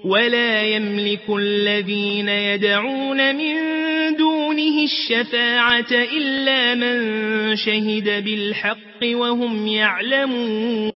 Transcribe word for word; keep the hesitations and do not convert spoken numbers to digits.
ولا يملك الذين يدعون من دونه الشفاعة إلا من شهد بالحق وهم يعلمون